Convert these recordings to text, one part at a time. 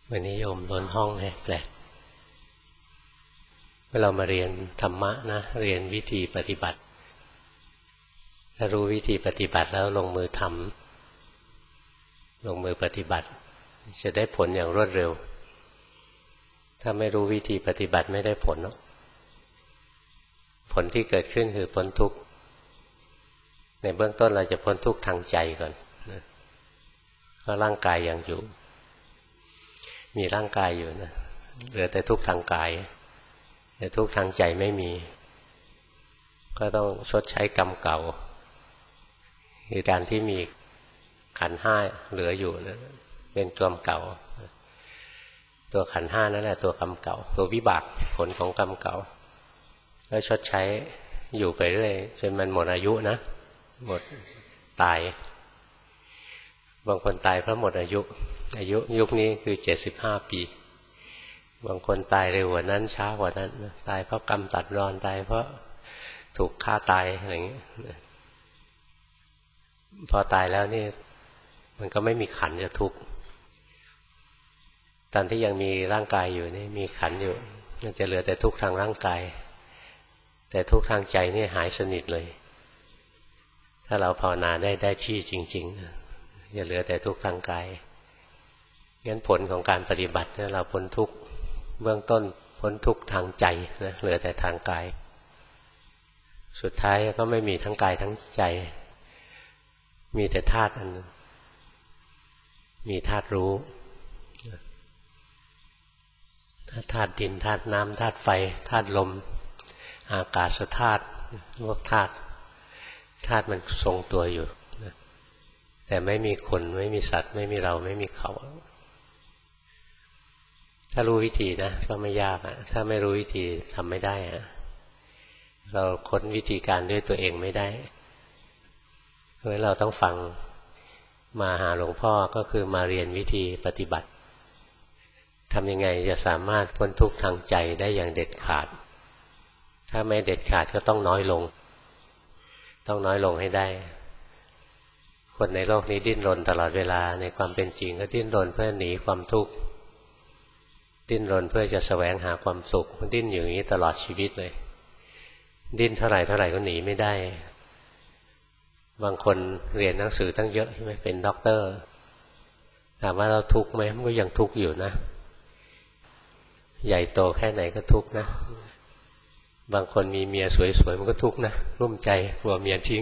วันนี้โยมล้นห้องให้แปลกเมื่อเรามาเรียนธรรมะนะเรียนวิธีปฏิบัติถ้ารู้วิธีปฏิบัติแล้วลงมือทำลงมือปฏิบัติจะได้ผลอย่างรวดเร็วถ้าไม่รู้วิธีปฏิบัติไม่ได้ผลหรอกผลที่เกิดขึ้นคือพ้นทุกข์ในเบื้องต้นเราจะพ้นทุกข์ทางใจก่อนนะเพราะร่างกายยังอยู่มีร่างกายอยู่นะเหลือแต่ทุกข์ทางกายแต่ทุกข์ทางใจไม่มีก็ต้องชดใช้กรรมเก่าคือการที่มีขันธ์ห้าเหลืออยู่นะเป็นกรรมเก่าตัวขันธ์ห้านั่นแหละตัวกรรมเก่าตัววิบากผลของกรรมเก่าก็ชดใช้อยู่ไปเรื่อยจนมันหมดอายุนะหมดตายบางคนตายเพราะหมดอายุยุคนี้คือ75 ปีบางคนตายเร็วกว่านั้นช้ากว่านั้นตายเพราะกรรมตัดรอนตายเพราะถูกฆ่าตายอะไรอย่างนี้พอตายแล้วนี่มันก็ไม่มีขันธ์จะทุกข์ตอนที่ยังมีร่างกายอยู่นี่มีขันธ์อยู่มันจะเหลือแต่ทุกข์ทางร่างกายแต่ทุกข์ทางใจนี่หายสนิทเลยถ้าเราภาวนาได้ที่จริงๆอย่าเหลือแต่ทุกข์ทางกายงั้นผลของการปฏิบัติเราพ้นทุกข์เบื้องต้นพ้นทุกข์ทางใจนะเหลือแต่ทางกายสุดท้ายก็ไม่มีทั้งกายทั้งใจมีแต่ธาตุอันนึงมีธาตุรู้ธาตุดินธาตุน้ำธาตุไฟธาตุลมอากาศธาตุพวกธาตุมันทรงตัวอยู่แต่ไม่มีคนไม่มีสัตว์ไม่มีเราไม่มีเขาถ้ารู้วิธีนะก็ไม่ยากถ้าไม่รู้วิธีทำไม่ได้เราค้นวิธีการด้วยตัวเองไม่ได้เพราะฉะนั้นเราต้องฟังมาหาหลวงพ่อก็คือมาเรียนวิธีปฏิบัติทำยังไงจะสามารถพ้นทุกข์ทางใจได้อย่างเด็ดขาดถ้าไม่เด็ดขาดก็ต้องน้อยลงให้ได้คนในโลกนี้ดิ้นรนตลอดเวลาในความเป็นจริงก็ดิ้นรนเพื่อหนีความทุกข์ดิ้นรนเพื่อจะแสวงหาความสุขดิ้นอยู่อย่างนี้ตลอดชีวิตเลยดิ้นเท่าไหร่ก็หนีไม่ได้บางคนเรียนหนังสือตั้งเยอะใช่ไหมเป็นด็อกเตอร์ถามว่าเราทุกข์ไหมมันก็ยังทุกข์อยู่นะใหญ่โตแค่ไหนก็ทุกข์นะบางคนมีเมียสวยๆมันก็ทุกข์นะรุ่มใจกลัวเมียทิ้ง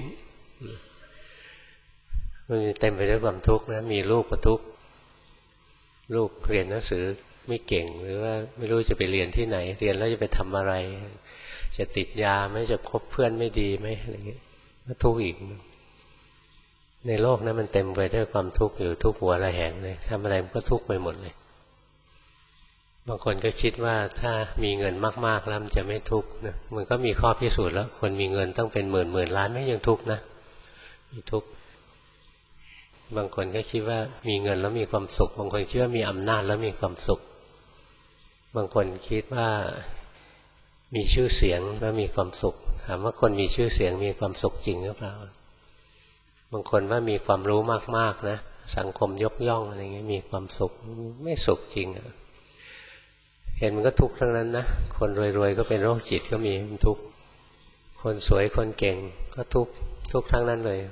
มันเต็มไปด้วยความทุกข์นะมีลูกก็ทุกข์ลูกเรียนหนังสือไม่เก่งหรือว่าไม่รู้จะไปเรียนที่ไหนเรียนแล้วจะไปทำอะไรจะติดยาไหมจะคบเพื่อนไม่ดีไหมอะไรอย่างเงี้ยก็ทุกข์อีกในโลกนั้นมันเต็มไปด้วยความทุกข์อยู่ทุกหัวระแหงเลยทำอะไรมันก็ทุกข์ไปหมดเลยบางคนก็คิดว่าถ้ามีเงินมากๆแล้วมันจะไม่ทุกข์นะมันก็มีข้อพิสูจน์แล้วคนมีเงินต้องเป็นหมื่นล้านไม่ยังทุกข์นะมีทุกข์บางคนก็คิดว่ามีเงินแล้วมีความสุขบางคนคิดว่ามีอำนาจแล้วมีความสุขบางคนคิดว่ามีชื่อเสียงแล้วมีความสุขถามว่าคนมีชื่อเสียงมีความสุขจริงหรือเปล่าบางคนว่ามีความรู้มากๆนะสังคมยกย่องอะไรเงี้ยมีความสุขไม่สุขจริงเห็นมันก็ทุกข์ทั้งนั้นนะคนรวยๆก็เป็นโรคจิตก็มีมันทุกข์คนสวยคนเก่งก็ทุกข์ทั้งนั้นเลย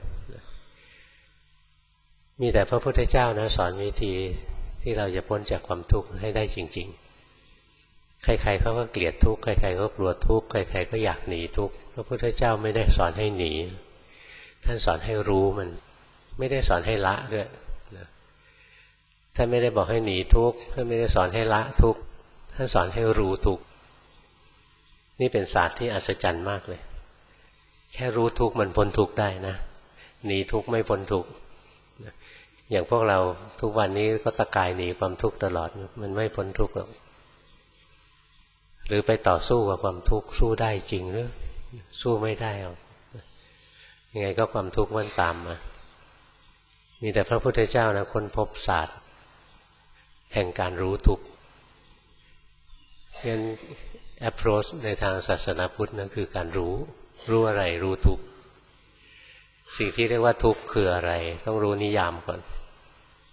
มีแต่พระพุทธเจ้านะสอนวิธีที่เราจะพ้นจากความทุกข์ให้ได้จริงๆใครๆเขาก็เกลียดทุกข์ใครๆก็กลัวทุกข์ใครๆก็อยากหนีทุกข์พระพุทธเจ้าไม่ได้สอนให้หนีท่านสอนให้รู้มันไม่ได้สอนให้ละด้วยนะท่านไม่ได้บอกให้หนีทุกข์ท่านไม่ได้สอนให้ละทุกข์ท่านสอนให้รู้ทุกข์นี่เป็นศาสตร์ที่อัศจรรย์มากเลยแค่รู้ทุกข์มันพ้นทุกข์ได้นะหนีทุกข์ไม่พ้นทุกข์อย่างพวกเราทุกวันนี้ก็ตะกายหนีความทุกข์ตลอดมันไม่พ้นทุกข์หรอกหรือไปต่อสู้กับความทุกข์สู้ได้จริงหรือสู้ไม่ได้หรอกยังไงก็ความทุกข์มันตามมามีแต่พระพุทธเจ้านะค้นพบศาสตร์แห่งการรู้ทุกข์งั้น approach ในทางศาสนาพุทธนั่นคือการรู้อะไรรู้ทุกข์สิ่งที่เรียกว่าทุกข์คืออะไรต้องรู้นิยามก่อน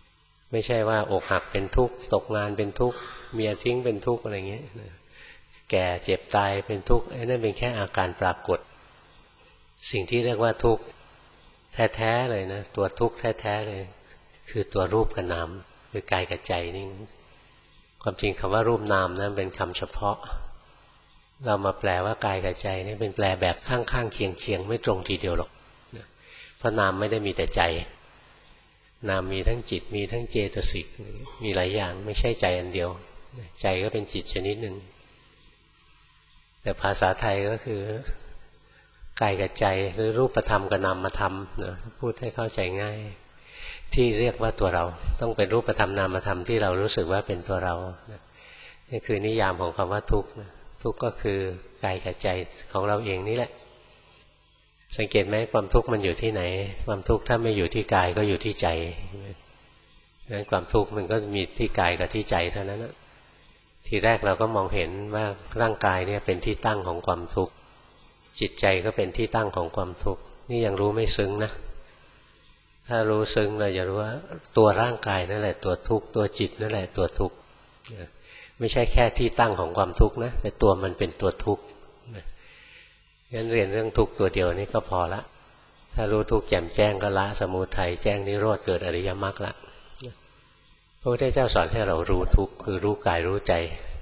ไม่ใช่ว่าอกหักเป็นทุกข์ตกงานเป็นทุกข์เมียทิ้งเป็นทุกข์อะไรเงี้ยแก่เจ็บตายเป็นทุกข์ไอ้นั่นเป็นแค่อาการปรากฏสิ่งที่เรียกว่าทุกข์แท้ๆเลยนะตัวทุกข์แท้ๆเลยคือตัวรูปกับนามคือกายกับใจนี่ความจริงคำว่ารูปนามนั้นเป็นคำเฉพาะเรามาแปลว่ากายกับใจนี่เป็นแปลแบบข้างๆเคียงๆไม่ตรงทีเดียวหรอกเพราะนามไม่ได้มีแต่ใจนามมีทั้งจิตมีทั้งเจตสิกมีหลายอย่างไม่ใช่ใจอันเดียวใจก็เป็นจิตชนิดหนึ่งแต่ภาษาไทยก็คือกายกับใจหรือรูปธรรมกับนามธรรมนะพูดให้เข้าใจง่ายที่เรียกว่าตัวเราต้องเป็นรูปธรรมนามธรรมที่เรารู้สึกว่าเป็นตัวเรานี่คือนิยามของคำว่าทุกข์ทุกข์ก็คือกายกับใจของเราเองนี่แหละสังเกตไหมความทุกข์มันอยู่ที่ไหนความทุกข์ถ้าไม่อยู่ที่กายก็อยู่ที่ใจงั้นความทุกข์มันก็มีที่กายกับที่ใจเท่านั้นทีแรกเราก็มองเห็นว่าร่างกายเนี่ยเป็นที่ตั้งของความทุกข์จิตใจก็เป็นที่ตั้งของความทุกข์นี่ยังรู้ไม่ซึ้งนะถ้ารู้ซึ้งเราจะรู้ว่าตัวร่างกายนั่นแหละตัวทุกข์ตัวจิตนั่นแหละตัวทุกข์ไม่ใช่แค่ที่ตั้งของความทุกข์นะแต่ตัวมันเป็นตัวทุกข์งั้นเรียนเรื่องทุกข์ตัวเดียวนี่ก็พอละถ้ารู้ทุกข์แจ่มแจ้งก็ละสมุทัยแจ้งนิโรธเกิดอริยมรรคละพระพุทธเจ้าสอนให้เรารู้ทุกข์คือรู้กายรู้ใจ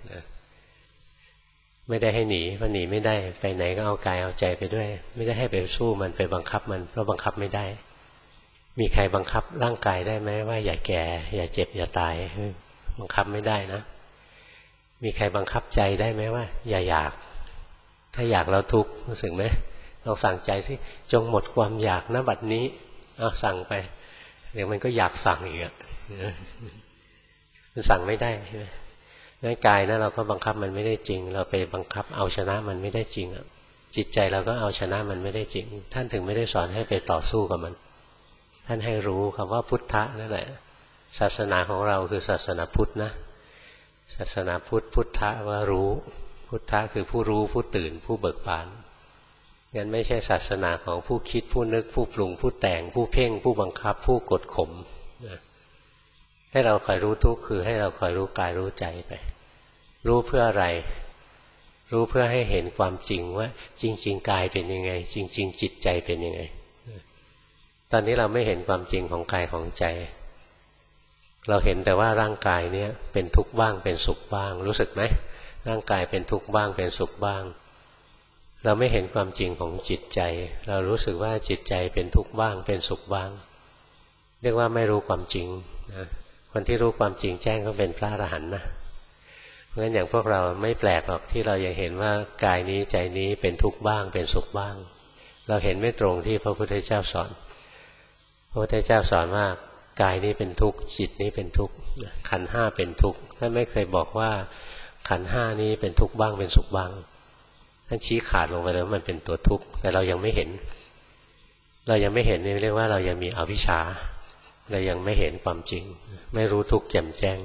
ไม่ได้ให้หนีเพราะหนีไม่ได้ไปไหนก็เอากายเอาใจไปด้วยไม่ได้ให้ไปสู้มันไปบังคับมันเพราะบังคับไม่ได้มีใครบังคับร่างกายได้ไหมว่าอย่าแก่อย่าเจ็บอย่าตายบังคับไม่ได้นะมีใครบังคับใจได้ไหมว่าอย่าอยากถ้าอยากเราทุกข์รู้สึกไหมลองสั่งใจสิจงหมดความอยากณบัดนี้เอาสั่งไปเดี๋ยวมันก็อยากสั่งอีกอ่ะมันสั่งไม่ได้ใช่ไหมงั้นกายนะเราก็บังคับมันไม่ได้จริงเราไปบังคับเอาชนะมันไม่ได้จริงอ่ะจิตใจเราก็เอาชนะมันไม่ได้จริงท่านถึงไม่ได้สอนให้ไปต่อสู้กับมันท่านให้รู้คำว่าพุทธะนั่นแหละศาสนาของเราคือศาสนาพุทธนะศาสนาพุทธพุทธะว่ารู้พุทธะคือผู้รู้ผู้ตื่นผู้เบิกบานงั้นไม่ใช่ศาสนาของผู้คิดผู้นึกผู้ปรุงผู้แต่งผู้เพ่งผู้บังคับผู้กดข่มให้เราคอยรู้ทุกข์คือให้เราคอยรู้กายรู้ใจไปรู้เพื่ออะไรรู้เพื่อให้เห็นความจริงว่าจริงๆกายเป็นยังไงจริงๆจิตใจเป็นยังไงตอนนี้เราไม่เห็นความจริงของกายของใจเราเห็นแต่ว่าร่างกายเนี่ยเป็นทุกข์บ้างเป็นสุขบ้างรู้สึกไหมร่างกายเป็นทุกข์บ้างเป็นสุขบ้างเราไม่เห็นความจริงของจิตใจเรารู้สึกว่าจิตใจเป็นทุกข์บ้างเป็นสุขบ้างเรียกว่าไม่รู้ความจริงนะคนที่รู้ความจริงแจ้งก็เป็นพระอรหันต์นะเพราะฉะนั้นอย่างพวกเราไม่แปลกหรอกที่เรายังเห็นว่ากายนี้ใจนี้เป็นทุกข์บ้างเป็นสุขบ้างเราเห็นไม่ตรงที่พระพุทธเจ้าสอนพระพุทธเจ้าสอนว่ากายนี้เป็นทุกข์จิตนี้เป็นทุกข์ขันธ์ห้าเป็นทุกข์ท่านไม่เคยบอกว่าขันธ์ห้านี้เป็นทุกข์บ้างเป็นสุขบ้างท่านชี้ขาดลงไปแล้วมันเป็นตัวทุกข์แต่เรายังไม่เห็นนี่เรียกว่าเรายังมีอวิชชาเรายังไม่เห็นความจริงไม่รู้ทุกข์แจ่มแจ้ง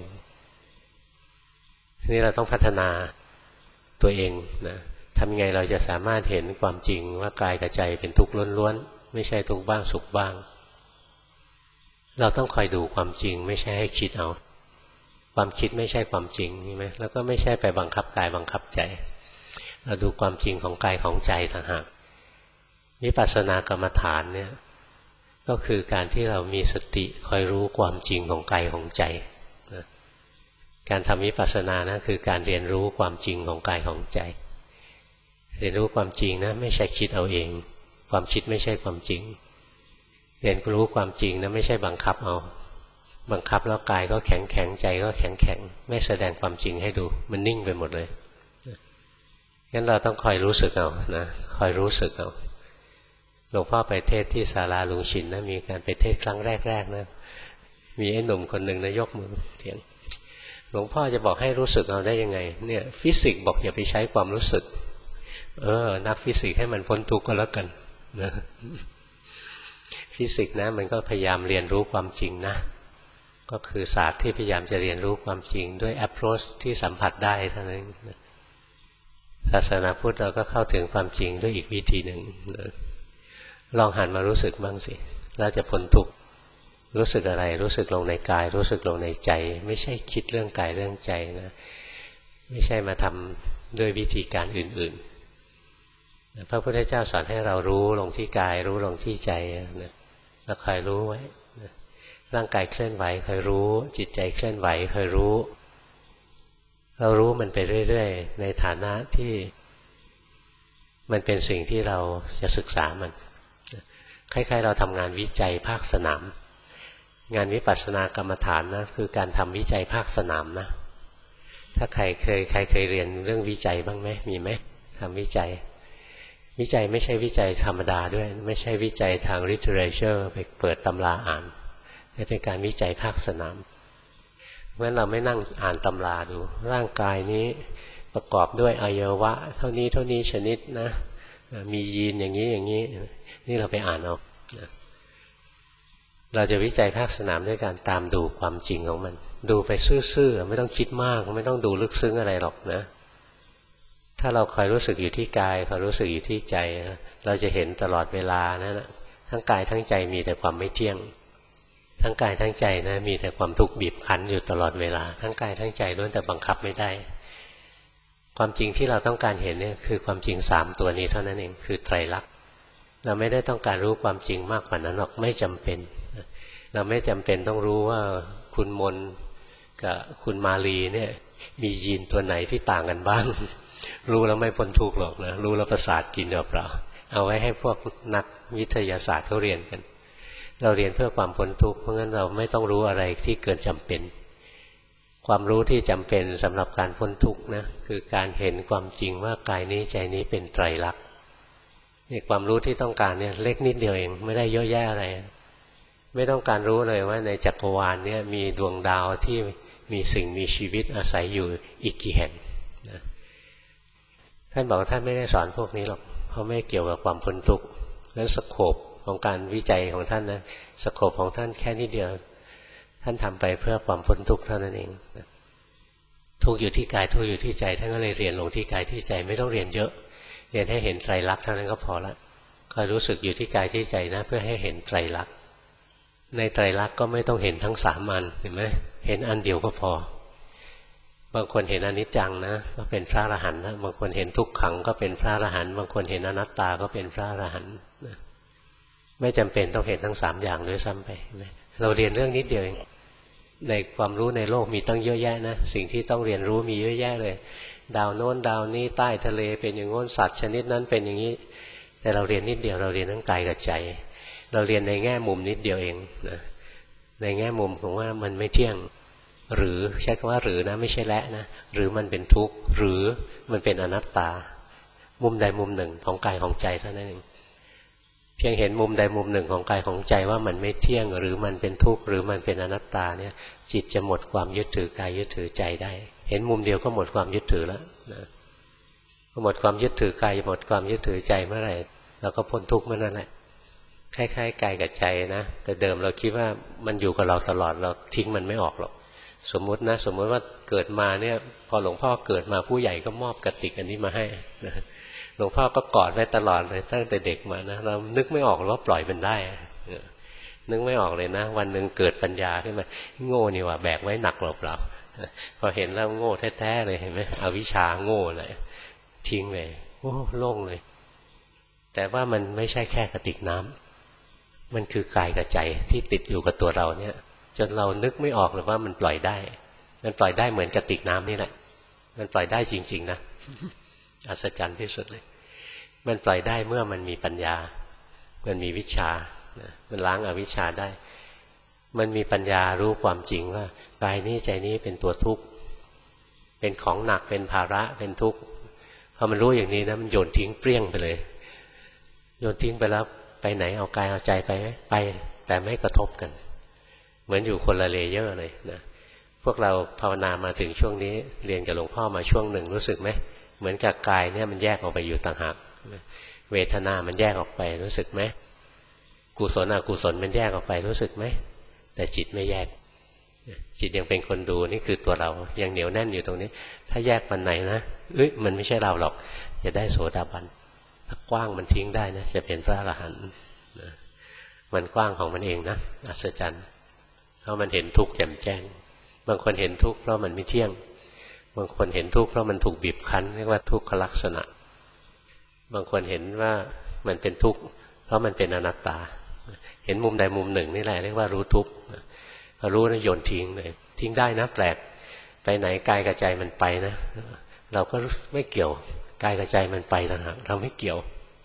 นี่เราต้องพัฒนาตัวเองนะทำไงเราจะสามารถเห็นความจริงว่ากายกับใจเป็นทุกข์ล้วนๆไม่ใช่ทุกข์บ้างสุขบ้างเราต้องคอยดูความจริงไม่ใช่ให้คิดเอาความคิดไม่ใช่ความจริงใช่ไหมแล้วก็ไม่ใช่ไปบังคับกายบังคับใจเราดูความจริงของกายของใจต่างหากวิปัสสนากรรมฐานเนี่ยก็คือการที่เรามีสติคอยรู้ความจริงของกายของใจการทำวิปัสสนานะคือการเรียนรู้ความจริงของกายของใจเรียนรู้ความจริงนะไม่ใช่คิดเอาเองความคิดไม่ใช่ความจริงเรียนรู้ความจริงนะไม่ใช่บังคับเอาบังคับแล้วกายก็แข็งแข็งใจก็แข็งแข็งไม่แสดงความจริงให้ดูมันนิ่งไปหมดเลยงั้นเราต้องคอยรู้สึกเอานะคอยรู้สึกเอาหลวงพ่อไปเทศที่ศาลาลุงชินนะมีการไปเทศครั้งแรกๆนะมีไอ้หนุ่มคนหนึ่งนะยกมือเถียงหลวงพ่อจะบอกให้รู้สึกเอาได้ยังไงเนี่ยฟิสิกส์บอกอย่าไปใช้ความรู้สึกนักฟิสิกส์ให้มันพ้นทุกข์ก็แล้วกันนะฟิสิกส์นะมันก็พยายามเรียนรู้ความจริงนะก็คือศาสตร์ที่พยายามจะเรียนรู้ความจริงด้วย approach ที่สัมผัสได้เท่านั้นศาสนาพุทธเราก็เข้าถึงความจริงด้วยอีกวิธีหนึ่งลองหันมารู้สึกบ้างสิแล้วจะพ้นทุกข์รู้สึกอะไรรู้สึกลงในกายรู้สึกลงในใจไม่ใช่คิดเรื่องกายเรื่องใจนะไม่ใช่มาทำด้วยวิธีการอื่นๆพระพุทธเจ้าสอนให้เรารู้ลงที่กายรู้ลงที่ใจนะแล้วคอยรู้ไว้ร่างกายเคลื่อนไหวคอยรู้จิตใจเคลื่อนไหวคอยรู้เรารู้มันไปเรื่อยๆในฐานะที่มันเป็นสิ่งที่เราจะศึกษามันคล้ายๆเราทำงานวิจัยภาคสนามงานวิปัสสนากรรมฐานนะคือการทำวิจัยภาคสนามนะถ้าใครเคยเรียนเรื่องวิจัยบ้างไหมมีไหมทำวิจัยไม่ใช่วิจัยธรรมดาด้วยไม่ใช่วิจัยทาง literature ไปเปิดตำราอ่านนี่เป็นการวิจัยภาคสนามเพราะฉะนั้นเราไม่นั่งอ่านตำราดูร่างกายนี้ประกอบด้วยอวัยวะเท่านี้ชนิดนะมียีนอย่างนี้นี่เราไปอ่านเอาเราจะวิจัยภาคสนามด้วยการตามดูความจริงของมันดูไปซื่อๆไม่ต้องคิดมากไม่ต้องดูลึกซึ้งอะไรหรอกนะถ้าเราคอยรู้สึกอยู่ที่กายคอยรู้สึกอยู่ที่ใจเราจะเห็นตลอดเวลานะทั้งกายทั้งใจมีแต่ความไม่เที่ยงทั้งกายทั้งใจนะมีแต่ความทุกข์บีบคั้นอยู่ตลอดเวลาทั้งกายทั้งใจล้วนแต่บังคับไม่ได้ความจริงที่เราต้องการเห็นเนี่ยคือความจริง3ตัวนี้เท่านั้นเองคือไตรลักษณ์เราไม่ได้ต้องการรู้ความจริงมากกว่านั้นหรอกไม่จำเป็นเราไม่จำเป็นต้องรู้ว่าคุณมนกับคุณมาลีเนี่ยมียีนตัวไหนที่ต่างกันบ้างรู้แล้วไม่พ้นทุกข์หรอกนะรู้แล้วประสาทกินเปล่าเอาไว้ให้พวกนักวิทยาศาสตร์เขาเรียนกันเราเรียนเพื่อความพ้นทุกข์เพราะงั้นเราไม่ต้องรู้อะไรที่เกินจำเป็นความรู้ที่จำเป็นสำหรับการพ้นทุกข์นะคือการเห็นความจริงว่ากายนี้ใจนี้เป็นไตรลักษณ์นี่ความรู้ที่ต้องการเนี่ยเล็กนิดเดียวเองไม่ได้เยอะแยะอะไรไม่ต้องการรู้เลยว่าในจักรวาลเนี่ยมีดวงดาวที่มีสิ่งมีชีวิตอาศัยอยู่อีกกี่แห่งนะท่านบอกท่านไม่ได้สอนพวกนี้หรอกเพราะไม่เกี่ยวกับความพ้นทุกข์นั้นสโคปของการวิจัยของท่านนะสโคปของท่านแค่นิดเดียวท่านทำไปเพื่อความพ้นทุกข์เท่านั้นเองทุกข์อยู่ที่กายทุกข์อยู่ที่ใจท่านก็เลยเรียนลงที่กายที่ใจไม่ต้องเรียนเยอะเรียนให้เห็นไตรลักษณ์เท่านั้นก็พอละคอยรู้สึกอยู่ที่กายที่ใจนะเพื่อให้เห็นไตรลักษณ์ในไตรลักษณ์ก็ไม่ต้องเห็นทั้ง3อันเห็นไหมเห็นอันเดียวก็พอบางคนเห็นอนิจจังนะก็เป็นพระอรหันต์นะบางคนเห็นทุกขังก็เป็นพระอรหันต์บางคนเห็นอนัตตาก็เป็นพระอรหันต์ไม่จำเป็นต้องเห็นทั้ง3อย่างด้วยซ้ำไปเราเรียนเรื่องนิดเดียวเองในความรู้ในโลกมีตั้งเยอะแยะนะสิ่งที่ต้องเรียนรู้มีเยอะแยะเลยดาวโน้นดาวนี้ใต้ทะเลเป็นอย่างโน้นสัตว์ชนิดนั้นเป็นอย่างนี้แต่เราเรียนนิดเดียวเราเรียนทั้งกายกับใจเราเรียนในแง่มุมนิดเดียวเองนะในแง่มุมของว่ามันไม่เที่ยงหรือใช้คำว่าหรือนะไม่ใช่และนะหรือมันเป็นทุกข์หรือมันเป็นอนัตตามุมใดมุมหนึ่งของกายของใจเท่านั้นเองเพียงเห็นมุมใดมุมหนึ่งของกายของใจว่ามันไม่เที่ยงหรือมันเป็นทุกข์หรือมันเป็นอนัตตาเนี่ยจิตจะหมดความยึดถือกายยึดถือใจได้เห็นมุมเดียวก็หมดความยึดถือแล้วนะพอหมดความยึดถือกายหมดความยึดถือใจเมื่อไหร่เราก็พ้นทุกข์เมื่อนั้นแหละคล้ายๆกายกับใจนะแต่เดิมเราคิดว่ามันอยู่กับเราตลอดเราทิ้งมันไม่ออกหรอกสมมุติว่าเกิดมาเนี่ยพอหลวงพ่อเกิดมาผู้ใหญ่ก็มอบกฐิกอันนี้มาให้นะหลวงพ่อก็กอดไว้ตลอดเลยตั้งแต่เด็กมานะเรานึกไม่ออกว่าปล่อยมันได้นึกไม่ออกเลยนะวันหนึ่งเกิดปัญญาขึ้นมาโง่นี่ว่าแบกไว้หนักเปล่าๆพอเห็นแล้วโง่แท้ๆเลยเห็นไหมอวิชชาโง่เลยทิ้งไปโอ้โล่งเลยแต่ว่ามันไม่ใช่แค่กระติกน้ำมันคือกายกับใจที่ติดอยู่กับตัวเราเนี่ยจนเรานึกไม่ออกเลยว่ามันปล่อยได้มันปล่อยได้เหมือนกระติกน้ำนี่แหละมันปล่อยได้จริงๆนะอัศจรรย์ที่สุดเลยมันปล่อยได้เมื่อมันมีปัญญามันมีวิชามันล้างอวิชชาได้มันมีปัญญารู้ความจริงว่ากายนี้ใจนี้เป็นตัวทุกข์เป็นของหนักเป็นภาระเป็นทุกข์พอมันรู้อย่างนี้นะมันโยนทิ้งเปรี้ยงไปเลยโยนทิ้งไปแล้วไปไหนเอากายเอาใจไปไหมไปแต่ไม่กระทบกันเหมือนอยู่คนละเลเยอร์เลยนะพวกเราภาวนามาถึงช่วงนี้เรียนกับหลวงพ่อมาช่วงหนึ่งรู้สึกไหมเหมือนกับกายเนี่ยมันแยกออกไปอยู่ต่างหากเวทนามันแยกออกไปรู้สึกไหมกุศลอกุศลมันแยกออกไปรู้สึกไหมแต่จิตไม่แยกจิตยังเป็นคนดูนี่คือตัวเรายังเหนียวแน่นอยู่ตรงนี้ถ้าแยกวันไหนนะมันไม่ใช่เราหรอกจะได้โสดาบันถ้ากว้างมันทิ้งได้นะจะเป็นพระอรหันต์มันกว้างของมันเองนะอัศจรรย์เพราะมันเห็นทุกข์แจ่มแจ้งบางคนเห็นทุกข์เพราะมันไม่เที่ยงบางคนเห็นทุกข์เพราะมันถูกบีบคั้นเรียกว่าทุกขลักษณะบางคนเห็นว่ามันเป็นทุกข์เพราะมันเป็นอนัตตาเห็นมุมใดมุมหนึ่งนี่แหละเรียกว่ารู้ทุกข์พอรู้นะโยนทิ้งเลยทิ้งได้นะแปลกไปไหนกายกับใจมันไปนะเราก็ไม่เกี่ยวกายกับใจมันไปต่างหากเราไม่เกี่ยว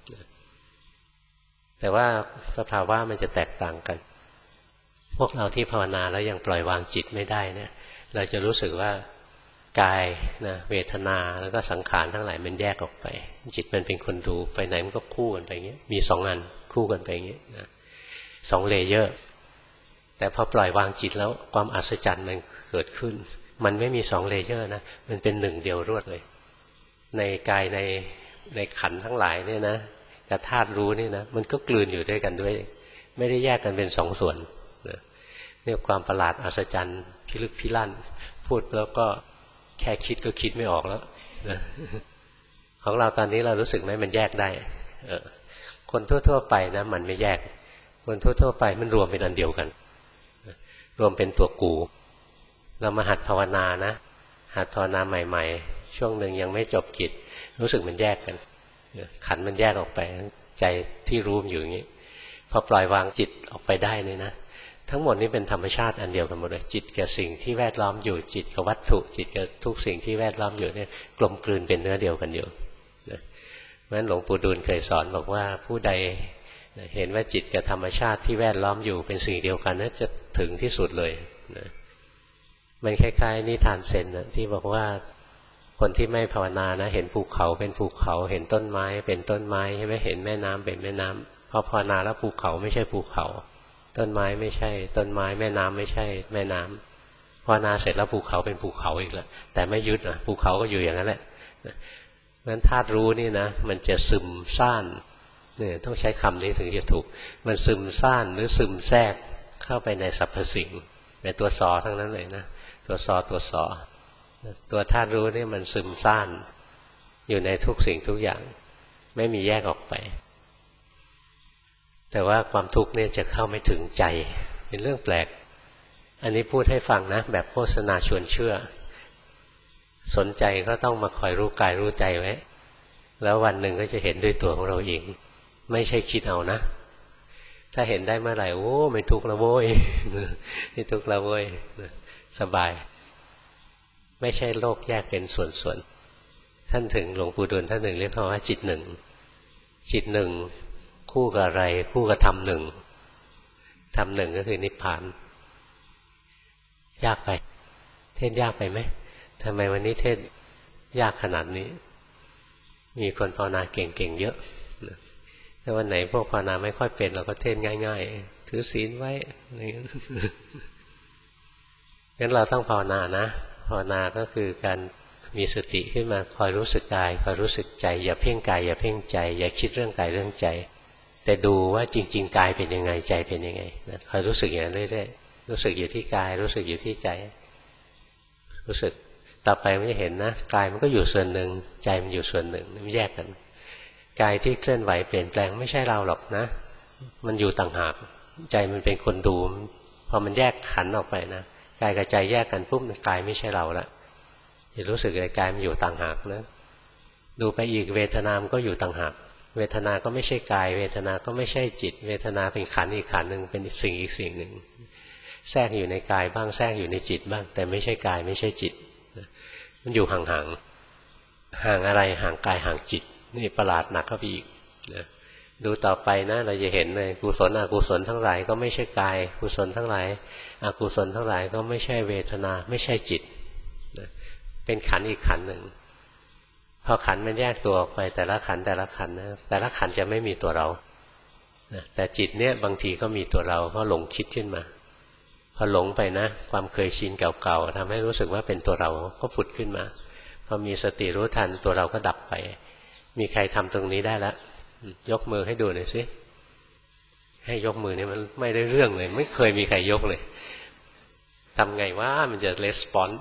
แต่ว่าสภาวะมันจะแตกต่างกันพวกเราที่ภาวนาแล้วยังปล่อยวางจิตไม่ได้เนี่ยเราจะรู้สึกว่ากายนะเวทนาแล้วก็สังขารทั้งหลายมันแยกออกไปจิตมันเป็นคนดูไปไหนมันก็คู่กันไปอย่างเงี้ยมี2 อันคู่กันไปอย่างเงี้ยนะ2 เลเยอร์แต่พอปล่อยวางจิตแล้วความอัศจรรย์มันเกิดขึ้นมันไม่มี2 เลเยอร์นะมันเป็น1เดียวรวดเลยในกายในขันธ์ทั้งหลายเนี่ยนะกับธาตุรู้นี่นะมันก็กลืนอยู่ด้วยกันด้วยไม่ได้แยกกันเป็น2 ส่วนเนี่ยความประหลาดอัศจรรย์พิลึกพิลั่นพูดแล้วก็แค่คิดก็คิดไม่ออกแล้วของเราตอนนี้เรารู้สึกไหมมันแยกได้คนทั่วๆไปนะมันไม่แยกคนทั่วๆไปมันรวมเป็นอันเดียวกันรวมเป็นตัวกูเรามาหัดภาวนานะหัดภาวนาใหม่ๆช่วงหนึ่งยังไม่จบกิจรู้สึกมันแยกกันขันธ์มันแยกออกไปใจที่รู้อยู่อย่างนี้พอปล่อยวางจิตออกไปได้นี่นะทั้งหมดนี้เป็นธรรมชาติอันเดียวกันหมดเลยจิตกับสิ่งที่แวดล้อมอยู่จิตกับวัตถุจิตกับทุกสิ่งที่แวดล้อมอยู่เนี่ยกลมกลืนเป็นเนื้อเดียวกันอยู่นะเพราะฉะนั้นหลวงปู่ดูลเคยสอนบอกว่าผู้ใดเห็นว่าจิตกับธรรมชาติที่แวดล้อมอยู่เป็นสิ่งเดียวกันนั้นจะถึงที่สุดเลยนะมันคล้ายๆนิทานเซนนะที่บอกว่าคนที่ไม่ภาวนานะเห็นภูเขาเป็นภูเขาเห็นต้นไม้เป็นต้นไม้ใช่ไหมเห็นแม่น้ำเป็นแม่น้ำพอภาวนาแล้วภูเขาไม่ใช่ภูเขาต้นไม้ไม่ใช่ต้นไม้แม่น้ำไม่ใช่แม่น้ำภาวนาเสร็จแล้วภูเขาเป็นภูเขาอีกแล้วแต่ไม่ยึดนะภูเขาก็อยู่อย่างนั้นแหละเพราะฉะนั้นธาตุรู้นี่นะมันจะซึมซ่านเนี่ยต้องใช้คำนี้ถึงจะถูกมันซึมซ่านหรือซึมแทรกเข้าไปในสรรพสิ่งเป็นตัวสอทั้งนั้นเลยนะตัวสอตัวธาตุรู้นี่มันซึมซ่านอยู่ในทุกสิ่งทุกอย่างไม่มีแยกออกไปแต่ว่าความทุกข์เนี่ยจะเข้าไม่ถึงใจเป็นเรื่องแปลกอันนี้พูดให้ฟังนะแบบโฆษณาชวนเชื่อสนใจก็ต้องมาคอยรู้กายรู้ใจไว้แล้ววันหนึ่งก็จะเห็นด้วยตัวของเราเองไม่ใช่คิดเอานะถ้าเห็นได้เมื่อไหร่โอ้ไม่ทุกข์ละโว้ยไม่ทุกข์ละโว้ยสบายไม่ใช่โลกแยกเป็นส่วนๆท่านถึงหลวงปู่ดูลท่านหนึ่งเรียกว่าจิตหนึ่งจิตหนึ่งคู่กับอะไรคู่กับธรรมหนึ่งธรรมหนึ่งก็คือนิพพานยากไปเทศยากไปไหมทำไมวันนี้เทศยากขนาดนี้มีคนภาวนาเก่งๆเยอะถ้าวันไหนพวกภาวนาไม่ค่อยเป็นเราก็เทศง่ายๆถือศีลไว้อะไรอย่างนั้นงั้นเราต้องภาวนานะภาวนาก็คือการมีสติขึ้นมาคอยรู้สึกกายคอยรู้สึกใจอย่าเพ่งกายอย่าเพ่งใจอย่าคิดเรื่องกายเรื่องใจแต่ดูว่าจริงๆกายเป็นยังไงใจเป็นยังไงนะคอยรู้สึกอย่างนั้นเรื่อยๆรู้สึกอยู่ที่กายรู้สึกอยู่ที่ใจรู้สึกต่อไปมันจะเห็นนะกายมันก็อยู่ส่วนหนึ่งใจมันอยู่ส่วนหนึ่งมันแยกกันกายที่เคลื่อนไหวเปลี่ยนแปลงไม่ใช่เราหรอกนะมันอยู่ต่างหากใจมันเป็นคนดูพอมันแยกขันออกไปนะกายกับใจแยกกันปุ๊บกายไม่ใช่เราละจะรู้สึกกายมันอยู่ต่างหากนะดูไปอีกเวทนามันก็อยู่ต่างหากเวทนาก็ไม่ใช่กายเวทนาก็ไม่ใช่จิตเวทนาเป็นขันธ์อีกขันธ์หนึ่งเป็นสิ่งอีกสิ่งหนึ่งแทรกอยู่ในกายบ้างแทรกอยู่ในจิตบ้างแต่ไม่ใช่กายไม่ใช่จิตมันอยู่ห่างๆห่างอะไรห่างกายห่างจิตนี่ประหลาดหนักเข้าไปอีกนะดูต่อไปนะเราจะเห็นเลยกุศลอกุศลทั้งหลายก็ไม่ใช่กายกุศลทั้งหลายอกุศลทั้งหลายก็ไม่ใช่เวทนาไม่ใช่จิตนะเป็นขันธ์อีกขันธ์หนึ่งพอขันธ์มันแยกตัวออกไปแต่ละขันธ์นะแต่ละขันธ์จะไม่มีตัวเราแต่จิตเนี่ยบางทีก็มีตัวเราเพราะหลงคิดขึ้นมาพอหลงไปนะความเคยชินเก่าๆทำให้รู้สึกว่าเป็นตัวเราก็ผุดขึ้นมาพอมีสติรู้ทันตัวเราก็ดับไปมีใครทำตรงนี้ได้แล้วยกมือให้ดูหน่อยสิให้ยกมือเนี่ยมันไม่ได้เรื่องเลยไม่เคยมีใครยกเลยทำไงว่ามันจะレスปอนส์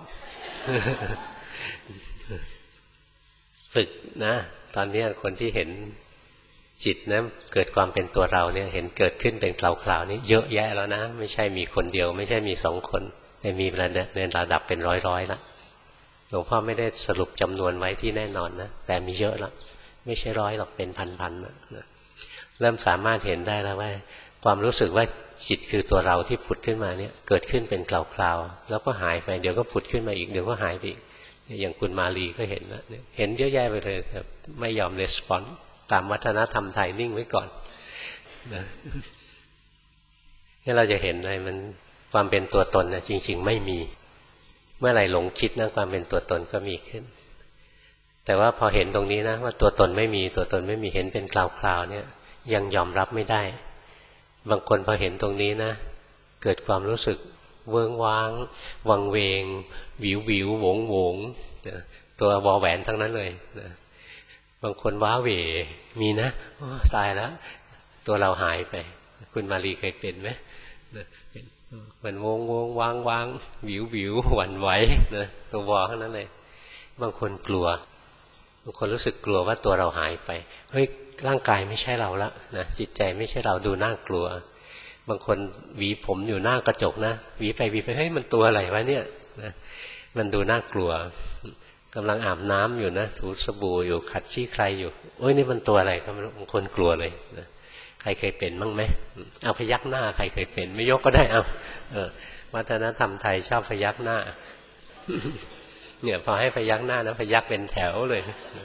ฝึกนะตอนนี้คนที่เห็นจิตนะเกิดความเป็นตัวเราเนี่ยเห็นเกิดขึ้นเป็นคราวๆนี่เยอะแยะแล้วนะไม่ใช่มีคนเดียวไม่ใช่มี2 คนแต่มีในระดับเป็นร้อยๆแล้วหลวงพ่อไม่ได้สรุปจำนวนไว้ที่แน่นอนนะแต่มีเยอะแล้วไม่ใช่ร้อยหรอกเป็นพันๆนะเริ่มสามารถเห็นได้แล้วว่าความรู้สึกว่าจิตคือตัวเราที่ผุดขึ้นมาเนี่ยเกิดขึ้นเป็นคราวๆแล้วก็หายไปเดี๋ยวก็ผุดขึ้นมาอีกเดี๋ยวก็หายไปอีกอย่างคุณมาลีก็เห็นนะเห็นเยอะแยะไปเลยแต่ไม่ยอมรีสปอนส์ตามวัฒนธรรมไทยนิ่งไว้ก่อนนะนี่เราจะเห็นเลยมันความเป็นตัวตนนะจริงๆไม่มีเมื่อไหร่หลงคิดนะความเป็นตัวตนก็มีขึ้นแต่ว่าพอเห็นตรงนี้นะว่าตัวตนไม่มีตัวตนไม่มีเห็นเป็นคราวๆเนี่ยยังยอมรับไม่ได้บางคนพอเห็นตรงนี้นะเกิดความรู้สึกเวิ้งว้างวังเวงวิววิวโหวงโหวงตัววอแหวนทั้งนั้นเลยนะบางคนว้าเหวมีนะตายแล้วตัวเราหายไปคุณมาลีเคยเป็นไหมมันวงวงว้างว้างวิววิวหวั่นไหวนะตัววอทั้งนั้นเลยบางคนกลัวบางคนรู้สึกกลัวว่าตัวเราหายไปเฮ้ยร่างกายไม่ใช่เราละนะจิตใจไม่ใช่เราดูน่ากลัวบางคนหวีผมอยู่หน้ากระจกนะหวีไปหวีไปเฮ้ยมันตัวอะไรวะเนี่ยนะมันดูน่ากลัวกำลังอาบน้ำอยู่นะถูสบู่อยู่ขัดขี้ใครอยู่โอ้ยนี่มันตัวอะไรก็ไม่รู้บางคนกลัวเลยนะใครเคยเป็นบ้างไหมเอาพยักหน้าใครเคยเป็นไม่ยกก็ได้เอาวัฒนธรรมไทยชอบพยักหน้าเนี่ยพอให้พยักหน้านะพยักเป็นแถวเลย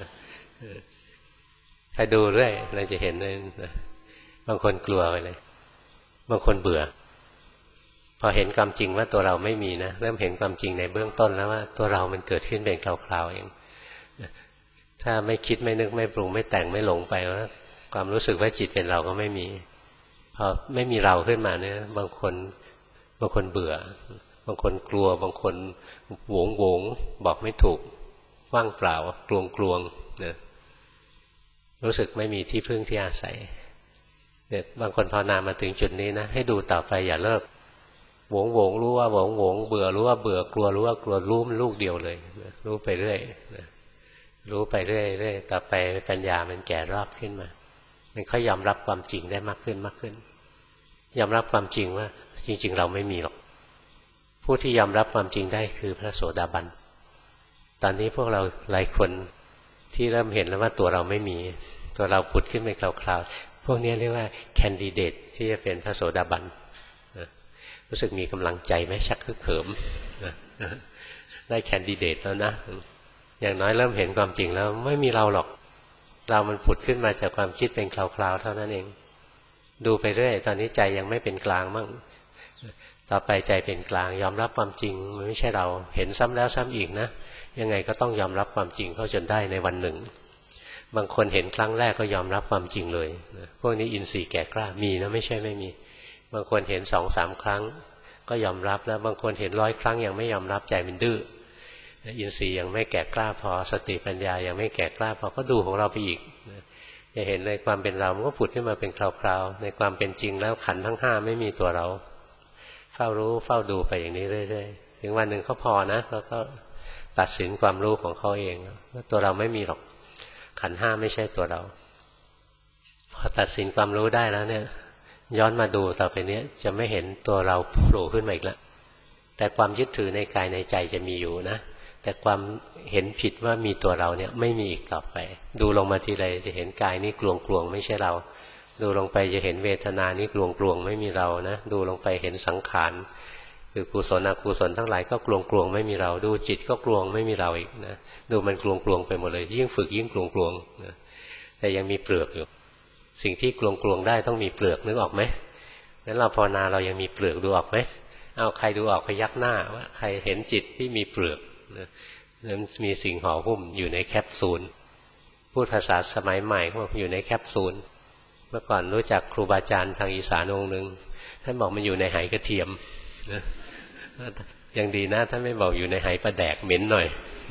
ถ้าดูเรื่อยเราจะเห็นเลยบางคนกลัวไปเลยบางคนเบื่อพอเห็นความจริงว่าตัวเราไม่มีนะเริ่มเห็นความจริงในเบื้องต้นแล้วว่าตัวเรามันเกิดขึ้นเป็นคราวๆเองถ้าไม่คิดไม่นึกไม่ปรุงไม่แต่งไม่หลงไปว่าความรู้สึกว่าจิตเป็นเราก็ไม่มีพอไม่มีเราขึ้นมาเนี่ยบางคนเบื่อบางคนกลัวบางคนโหวงบอกไม่ถูกว่างเปล่ากลวงเนี่ยรู้สึกไม่มีที่พึ่งที่อาศัยเนี่ยบางคนภาวนามาถึงจุดนี้นะให้ดูต่อไปอย่าเลิกโหวงรู้ว่าโหวงเบื่อรู้ว่าเบื่อกลัวรู้ว่ากลัวรู้มันลูกเดียวเลยรู้ไปเรื่อยรู้ไปเรื่อยต่อไปปัญญามันแก่รอบขึ้นมามันค่อยยอมรับความจริงได้มากขึ้นยอมรับความจริงว่าจริงๆเราไม่มีหรอกผู้ที่ยอมรับความจริงได้คือพระโสดาบันตอนนี้พวกเราหลายคนที่เริ่มเห็นแล้วว่าตัวเราไม่มีตัวเราผุดขึ้นเป็นคราวๆพวกนี้เรียกว่าแคนดิเดตที่จะเป็นพระโสดาบันรู้สึกมีกำลังใจไหมชักฮึกเหิมได้แคนดิเดตแล้วนะอย่างน้อยเริ่มเห็นความจริงแล้วไม่มีเราหรอกเรามันผุดขึ้นมาจากความคิดเป็นคราวๆเท่านั้นเองดูไปเรื่อยตอนนี้ใจยังไม่เป็นกลางมั่งต่อไปใจเป็นกลางยอมรับความจริงมันไม่ใช่เราเห็นซ้ำแล้วซ้ำอีกนะยังไงก็ต้องยอมรับความจริงเข้าจนได้ในวันหนึ่งบางคนเห็นครั้งแรกก็ยอมรับความจริงเลยพวกนี้อินทรีย์แก่กล้ามีนะไม่ใช่ไม่มีบางคนเห็น2-3 ครั้งก็ยอมรับแล้วบางคนเห็น100 ครั้งยังไม่ยอมรับใจมันดื้ออินทรีย์ยังไม่แก่กล้าพอสติปัญญายังไม่แก่กล้าพอก็ดูของเราไปอีกจะเห็นเลยความเป็นเรามันก็ผุดขึ้นมาเป็นคราวๆในความเป็นจริงแล้วขันธ์ทั้ง5ไม่มีตัวเราเฝ้ารู้เฝ้าดูไปอย่างนี้เรื่อยๆถึงวันหนึ่งเขาพอนะแล้วก็ตัดสินความรู้ของเขาเองว่าตัวเราไม่มีหรอกขันธ์5ไม่ใช่ตัวเราพอตัดสินความรู้ได้แล้วเนี่ยย้อนมาดูต่อไปนี้จะไม่เห็นตัวเราโผล่ขึ้นมาอีกแล้วแต่ความยึดถือในกายในใจจะมีอยู่นะแต่ความเห็นผิดว่ามีตัวเราเนี่ยไม่มีอีกต่อไปดูลงมาทีไรจะเห็นกายนี้กลวงไม่ใช่เราดูลงไปจะเห็นเวทนานี้กลวงไม่มีเรานะดูลงไปเห็นสังขารคือกุศลอกุศลทั้งหลายก็กลวงไม่มีเราดูจิตก็กลวงไม่มีเราอีกนะดูมันกลวงไปหมดเลยยิ่งฝึกยิ่งกลวงนะแต่ยังมีเปลือกอยู่สิ่งที่กลวงได้ต้องมีเปลือกนึกออกไหมงั้นเราภาวนาเรายังมีเปลือกดูออกไหมเอาใครดูออกพยักหน้าว่าใครเห็นจิตที่มีเปลือกนั้นมีสิ่งห่อหุ้มอยู่ในแคปซูลพูดภาษาสมัยใหม่เขาบอกอยู่ในแคปซูลเมื่อก่อนรู้จักครูบาอาจารย์ทางอีสานองค์หนึ่งท่านบอกมันอยู่ในไหกระเทียมนะยังดีนะท่านไม่บอกอยู่ในไหปลาแดกเหม็นหน่อย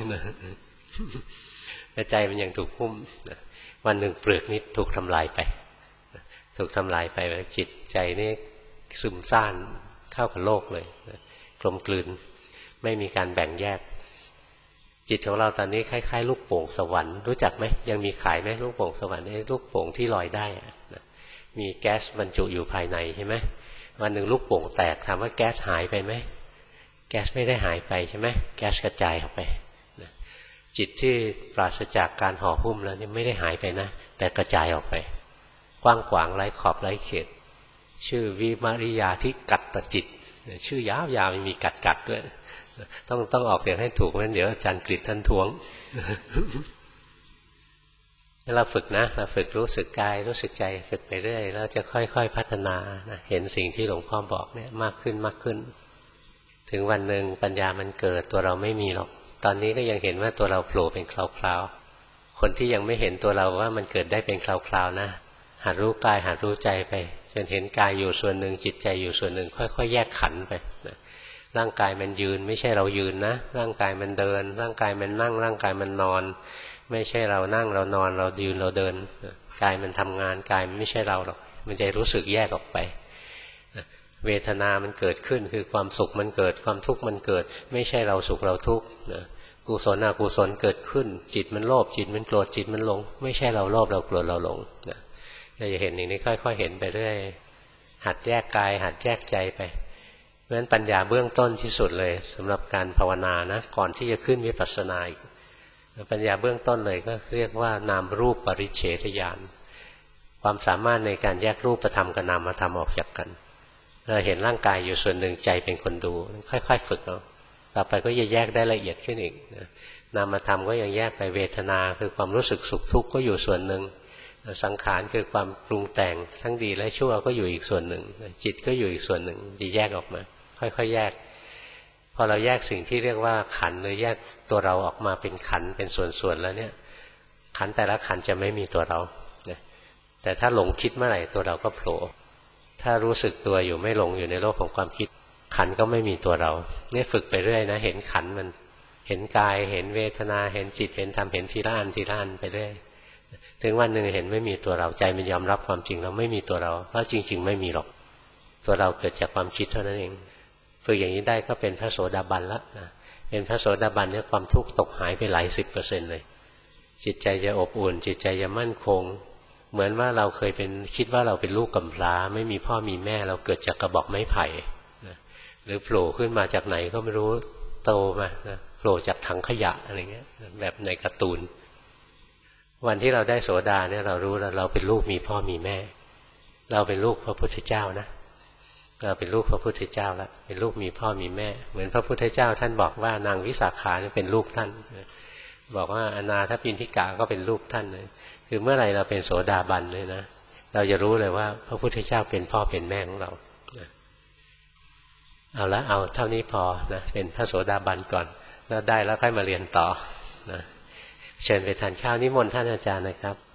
แต่ใจมันยังถูกหุ้มวันหนึ่งเปลือกนี้ถูกทำลายไปจิตใจนี่ซึมซ่านเข้ากับโลกเลยกลมกลืนไม่มีการแบ่งแยกจิตของเราตอนนี้คล้ายๆลูกโป่งสวรรค์รู้จักไหมยังมีขายไหมลูกโป่งสวรรค์ลูกโป่งที่ลอยได้มีแก๊สบรรจุอยู่ภายในใช่ไหมวันหนึ่งลูกโป่งแตกถามว่าแก๊สหายไปไหมแก๊สไม่ได้หายไปใช่ไหมแก๊สกระจายออกไปจิตที่ปราศจากการห่อหุ้มแล้วนี่ไม่ได้หายไปนะแต่กระจายออกไปกว้างขวางไร้ขอบไร้เขตชื่อวิมาริยาที่กัตตจิตชื่อยาวๆมีกัดด้วยต้องออกเสียงให้ถูกงั้นเดี๋ยวอาจารย์กฤษท่านท้วงเราฝึกนะเราฝึกรู้สึกกายรู้สึกใจฝึกไปเรื่อยแล้วจะค่อยๆพัฒนานะเห็นสิ่งที่หลวงพ่อบอกเนี่ยมากขึ้นถึงวันหนึ่งปัญญามันเกิดตัวเราไม่มีหรอกตอนนี้ก็ยังเห็นว่าตัวเราโผล่เป็นคราวๆคนที่ยังไม่เห็นตัวเราว่ามันเกิดได้เป็นคราวๆนะหัดรู้กายหัดรู้ใจไปจนเห็นกายอยู่ส่วนหนึ่งจิตใจอยู่ส่วนหนึ่งค่อยๆแยกขันธ์ไปนะร่างกายมันยืนไม่ใช่เรายืนนะร่างกายมันเดินร่างกายมันนั่งร่างกายมันนอนไม่ใช่เรานั่งเรานอนเรายืนเราเดินกายมันทำงานกายมันไม่ใช่เราหรอกมันจะรู้สึกแยกออกไปเวทนามันเกิดขึ้นคือความสุขมันเกิดความทุกข์มันเกิดไม่ใช่เราสุขเราทุกข์กุศลอกุศลเกิดขึ้นจิตมันโลภจิตมันโกรธจิตมันหลงไม่ใช่เราโลภเราโกรธเราหลงเราจะเห็นอย่างนี้ค่อยๆเห็นไปเรื่อยหัดแยกกายหัดแยกใจไปเพราะฉะนั้นปัญญาเบื้องต้นที่สุดเลยสำหรับการภาวนานะก่อนที่จะขึ้นวิปัสสนาอีกปัญญาเบื้องต้นเลยก็เรียกว่านามรูปปริเฉทญาณความสามารถในการแยกรูปธรรมกับนามธรรมออกจากกันเราเห็นร่างกายอยู่ส่วนหนึ่งใจเป็นคนดูค่อยๆฝึกเอาต่อไปก็จะแยกได้ละเอียดขึ้นอีกนามธรรมก็ยังแยกไปเวทนาคือความรู้สึกสุขทุกข์ก็อยู่ส่วนหนึ่งสังขารคือความปรุงแต่งทั้งดีและชั่วก็อยู่อีกส่วนหนึ่งจิตก็อยู่อีกส่วนหนึ่งจะแยกออกมาค่อยๆแยกพอเราแยกสิ่งที่เรียกว่าขันธ์หรือแยกตัวเราออกมาเป็นขันธ์เป็นส่วนๆแล้วเนี่ยขันธ์แต่ละขันธ์จะไม่มีตัวเราแต่ถ้าหลงคิดเมื่อไหร่ตัวเราก็โผล่ถ้ารู้สึกตัวอยู่ไม่หลงอยู่ในโลกของความคิดขันธ์ก็ไม่มีตัวเราเนี่ยฝึกไปเรื่อยนะเห็นขันธ์มันเห็นกายเห็นเวทนาเห็นจิตเห็นธรรมเห็นทีละอันทีละอันไปเรื่อยถึงวันหนึ่งเห็นไม่มีตัวเราใจมันยอมรับความจริงเราไม่มีตัวเราเพราะจริงๆไม่มีหรอกตัวเราเกิดจากความคิดเท่านั้นเองฝึกอย่างนี้ได้ก็เป็นพระโสดาบันละนะเป็นพระโสดาบันเนี่ยความทุกข์ตกหายไปหลาย10%เลยจิตใจจะอบอุ่นจิตใจจะมั่นคงเหมือนว่าเราเคยเป็นคิดว่าเราเป็นลูกกำพร้าไม่มีพ่อมีแม่เราเกิดจากกระบอกไม้ไผ่นะหรือโผล่ขึ้นมาจากไหนก็ไม่รู้โตมานะโผล่จากถังขยะอะไรเงี้ยแบบในการ์ตูนวันที่เราได้โสดาเนี่ยเรารู้แล้วเราเป็นลูกมีพ่อมีแม่เราเป็นลูกพระพุทธเจ้านะเราเป็นลูกพระพุทธเจ้าแล้วเป็นลูกมีพ่อมีแม่เหมือนพระพุทธเจ้าท่านบอกว่านางวิสาขาเนี่ยเป็นลูกท่านบอกว่าอนาถปิณฑิกะก็เป็นลูกท่านเลยคือเมื่อไหร่เราเป็นโสดาบันเลยนะเราจะรู้เลยว่าพระพุทธเจ้าเป็นพ่อเป็นแม่ของเราเอาละเอาเท่านี้พอนะเป็นพระโสดาบันก่อนแล้วได้แล้วค่อยมาเรียนต่อนะเชิญไปทานข้าวนิมนต์ท่านอาจารย์นะครับ